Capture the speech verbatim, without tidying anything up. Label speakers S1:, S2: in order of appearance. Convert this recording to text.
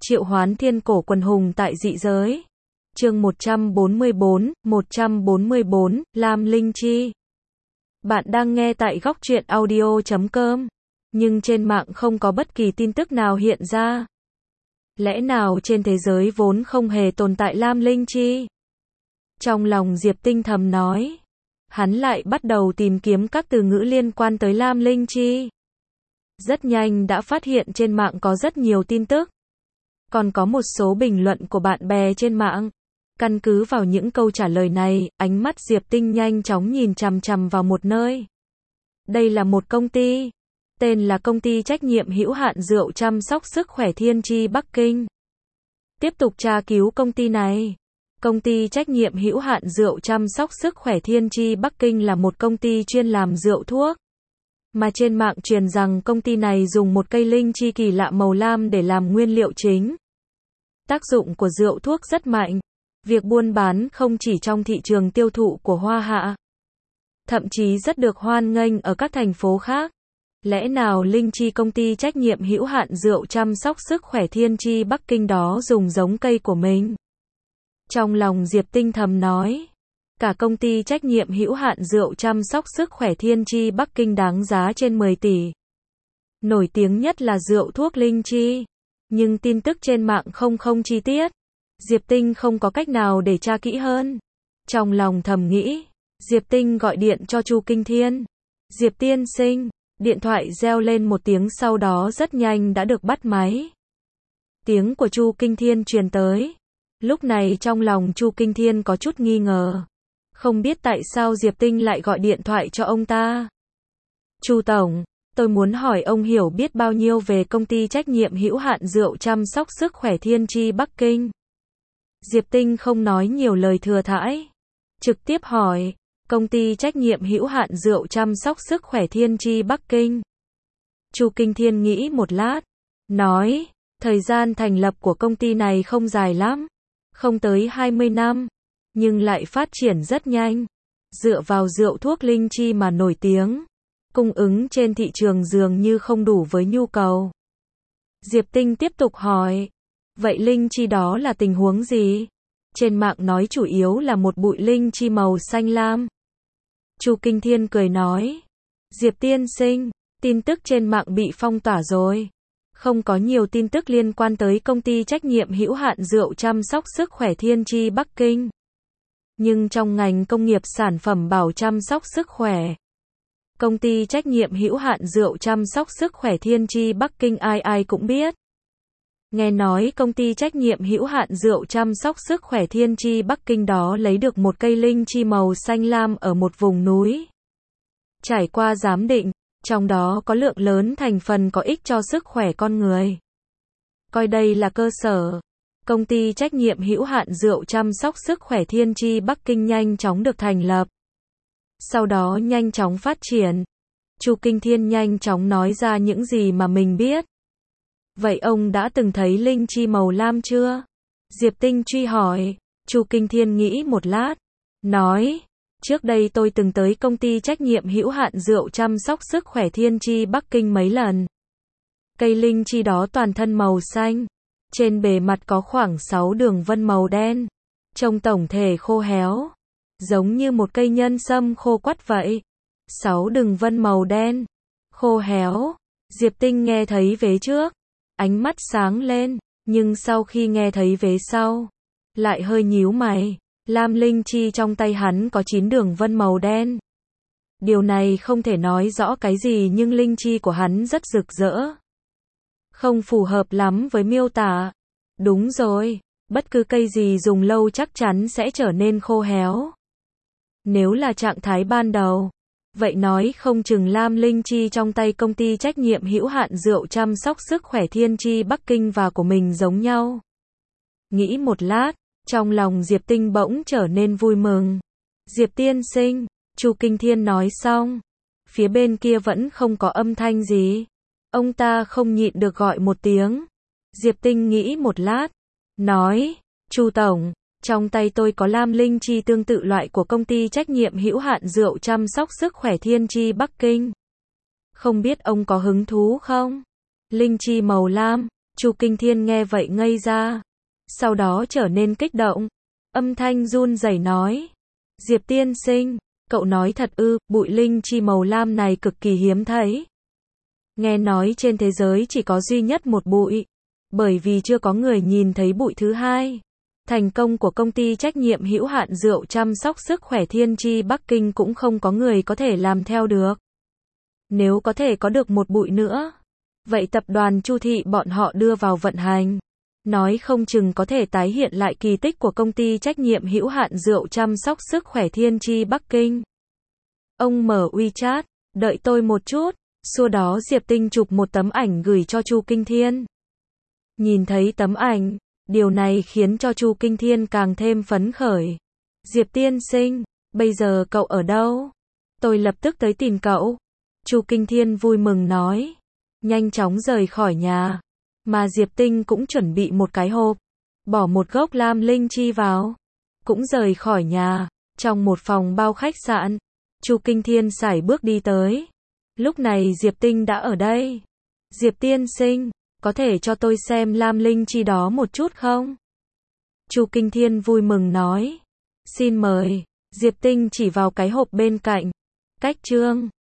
S1: Triệu hoán thiên cổ quần hùng tại dị giới. Chương một trăm bốn mươi bốn, một trăm bốn mươi bốn, Lam Linh Chi. Bạn đang nghe tại góc truyện audio chấm com, nhưng trên mạng không có bất kỳ tin tức nào hiện ra. Lẽ nào trên thế giới vốn không hề tồn tại Lam Linh Chi? Trong lòng Diệp Tinh thầm nói. Hắn lại bắt đầu tìm kiếm các từ ngữ liên quan tới Lam Linh Chi. Rất nhanh đã phát hiện trên mạng có rất nhiều tin tức. Còn có một số bình luận của bạn bè trên mạng. Căn cứ vào những câu trả lời này, ánh mắt Diệp Tinh nhanh chóng nhìn chằm chằm vào một nơi. Đây là một công ty. Tên là Công ty Trách nhiệm hữu hạn Rượu Chăm sóc Sức khỏe Thiên Chi Bắc Kinh. Tiếp tục tra cứu công ty này. Công ty Trách nhiệm hữu hạn Rượu Chăm sóc Sức khỏe Thiên Chi Bắc Kinh là một công ty chuyên làm rượu thuốc. Mà trên mạng truyền rằng công ty này dùng một cây linh chi kỳ lạ màu lam để làm nguyên liệu chính. Tác dụng của rượu thuốc rất mạnh. Việc buôn bán không chỉ trong thị trường tiêu thụ của Hoa Hạ, thậm chí rất được hoan nghênh ở các thành phố khác. Lẽ nào Linh Chi công ty trách nhiệm hữu hạn Rượu Chăm sóc Sức khỏe Thiên Chi Bắc Kinh đó dùng giống cây của mình? Trong lòng Diệp Tinh thầm nói. Cả công ty trách nhiệm hữu hạn Rượu Chăm sóc Sức khỏe Thiên Chi Bắc Kinh đáng giá trên mười tỷ. Nổi tiếng nhất là rượu thuốc Linh Chi. Nhưng tin tức trên mạng không không chi tiết. Diệp Tinh không có cách nào để tra kỹ hơn. Trong lòng thầm nghĩ, Diệp Tinh gọi điện cho Chu Kinh Thiên. Diệp tiên sinh, điện thoại reo lên một tiếng sau đó rất nhanh đã được bắt máy. Tiếng của Chu Kinh Thiên truyền tới. Lúc này trong lòng Chu Kinh Thiên có chút nghi ngờ. Không biết tại sao Diệp Tinh lại gọi điện thoại cho ông ta. Chu Tổng, tôi muốn hỏi ông hiểu biết bao nhiêu về công ty trách nhiệm hữu hạn Rượu Chăm sóc Sức khỏe Thiên Chi Bắc Kinh? Diệp Tinh không nói nhiều lời thừa thãi. Trực tiếp hỏi, công ty trách nhiệm hữu hạn Rượu Chăm sóc Sức khỏe Thiên Chi Bắc Kinh. Chu Kinh Thiên nghĩ một lát. Nói, thời gian thành lập của công ty này không dài lắm. Không tới hai mươi năm. Nhưng lại phát triển rất nhanh. Dựa vào rượu thuốc Linh Chi mà nổi tiếng. Cung ứng trên thị trường dường như không đủ với nhu cầu. Diệp Tinh tiếp tục hỏi. Vậy Linh Chi đó là tình huống gì? Trên mạng nói chủ yếu là một bụi Linh Chi màu xanh lam. Chu Kinh Thiên cười nói. Diệp tiên sinh, tin tức trên mạng bị phong tỏa rồi. Không có nhiều tin tức liên quan tới công ty trách nhiệm hữu hạn Rượu Chăm sóc Sức khỏe Thiên Chi Bắc Kinh. Nhưng trong ngành công nghiệp sản phẩm bảo chăm sóc sức khỏe, công ty trách nhiệm hữu hạn Rượu Chăm sóc Sức khỏe Thiên Chi Bắc Kinh ai ai cũng biết. Nghe nói công ty trách nhiệm hữu hạn Rượu Chăm sóc Sức khỏe Thiên Chi Bắc Kinh đó lấy được một cây linh chi màu xanh lam ở một vùng núi. Trải qua giám định, trong đó có lượng lớn thành phần có ích cho sức khỏe con người. Coi đây là cơ sở. Công ty trách nhiệm hữu hạn Rượu Chăm sóc Sức khỏe Thiên Chi Bắc Kinh nhanh chóng được thành lập. Sau đó nhanh chóng phát triển. Chu Kinh Thiên nhanh chóng nói ra những gì mà mình biết. Vậy ông đã từng thấy linh chi màu lam chưa? Diệp Tinh truy hỏi. Chu Kinh Thiên nghĩ một lát. Nói, trước đây tôi từng tới công ty trách nhiệm hữu hạn Rượu Chăm sóc Sức khỏe Thiên Chi Bắc Kinh mấy lần. Cây linh chi đó toàn thân màu xanh. Trên bề mặt có khoảng sáu đường vân màu đen. Trông tổng thể khô héo. Giống như một cây nhân sâm khô quắt vậy. Sáu đường vân màu đen. Khô héo. Diệp Tinh nghe thấy vế trước. Ánh mắt sáng lên. Nhưng sau khi nghe thấy vế sau. Lại hơi nhíu mày. Lam Linh Chi trong tay hắn có chín đường vân màu đen. Điều này không thể nói rõ cái gì nhưng Linh Chi của hắn rất rực rỡ. Không phù hợp lắm với miêu tả. Đúng rồi, bất cứ cây gì dùng lâu chắc chắn sẽ trở nên khô héo. Nếu là trạng thái ban đầu, vậy nói không chừng Lam Linh Chi trong tay công ty trách nhiệm hữu hạn Rượu Chăm sóc Sức khỏe Thiên Chi Bắc Kinh và của mình giống nhau. Nghĩ một lát, trong lòng Diệp Tinh bỗng trở nên vui mừng. Diệp tiên sinh, Chu Kinh Thiên nói xong. Phía bên kia vẫn không có âm thanh gì. Ông ta không nhịn được gọi một tiếng. Diệp Tinh nghĩ một lát. Nói, Chu Tổng, trong tay tôi có Lam Linh Chi tương tự loại của công ty trách nhiệm hữu hạn Rượu Chăm sóc Sức khỏe Thiên Chi Bắc Kinh. Không biết ông có hứng thú không? Linh chi màu lam, Chu Kinh Thiên nghe vậy ngây ra, sau đó trở nên kích động, âm thanh run rẩy nói: Diệp tiên sinh, cậu nói thật ư? Bụi linh chi màu lam này cực kỳ hiếm thấy. Nghe nói trên thế giới chỉ có duy nhất một bụi, bởi vì chưa có người nhìn thấy bụi thứ hai. Thành công của công ty trách nhiệm hữu hạn rượu chăm sóc sức khỏe Thiên Chi Bắc Kinh cũng không có người có thể làm theo được. Nếu có thể có được một bụi nữa, vậy tập đoàn Chu thị bọn họ đưa vào vận hành, nói không chừng có thể tái hiện lại kỳ tích của công ty trách nhiệm hữu hạn rượu chăm sóc sức khỏe Thiên Chi Bắc Kinh. Ông mở WeChat, đợi tôi một chút, sau đó Diệp Tinh chụp một tấm ảnh gửi cho Chu Kinh Thiên. Nhìn thấy tấm ảnh, điều này khiến cho Chu Kinh Thiên càng thêm phấn khởi. Diệp tiên sinh, bây giờ cậu ở đâu? Tôi lập tức tới tìm cậu. Chu Kinh Thiên vui mừng nói. Nhanh chóng rời khỏi nhà. Mà Diệp Tinh cũng chuẩn bị một cái hộp, bỏ một gốc lam linh chi vào, cũng rời khỏi nhà. Trong một phòng bao khách sạn, Chu Kinh Thiên sải bước đi tới. Lúc này Diệp Tinh đã ở đây. Diệp tiên sinh, có thể cho tôi xem lam linh chi đó một chút không? Chu Kinh Thiên vui mừng nói. Xin mời. Diệp Tinh chỉ vào cái hộp bên cạnh. Cách chương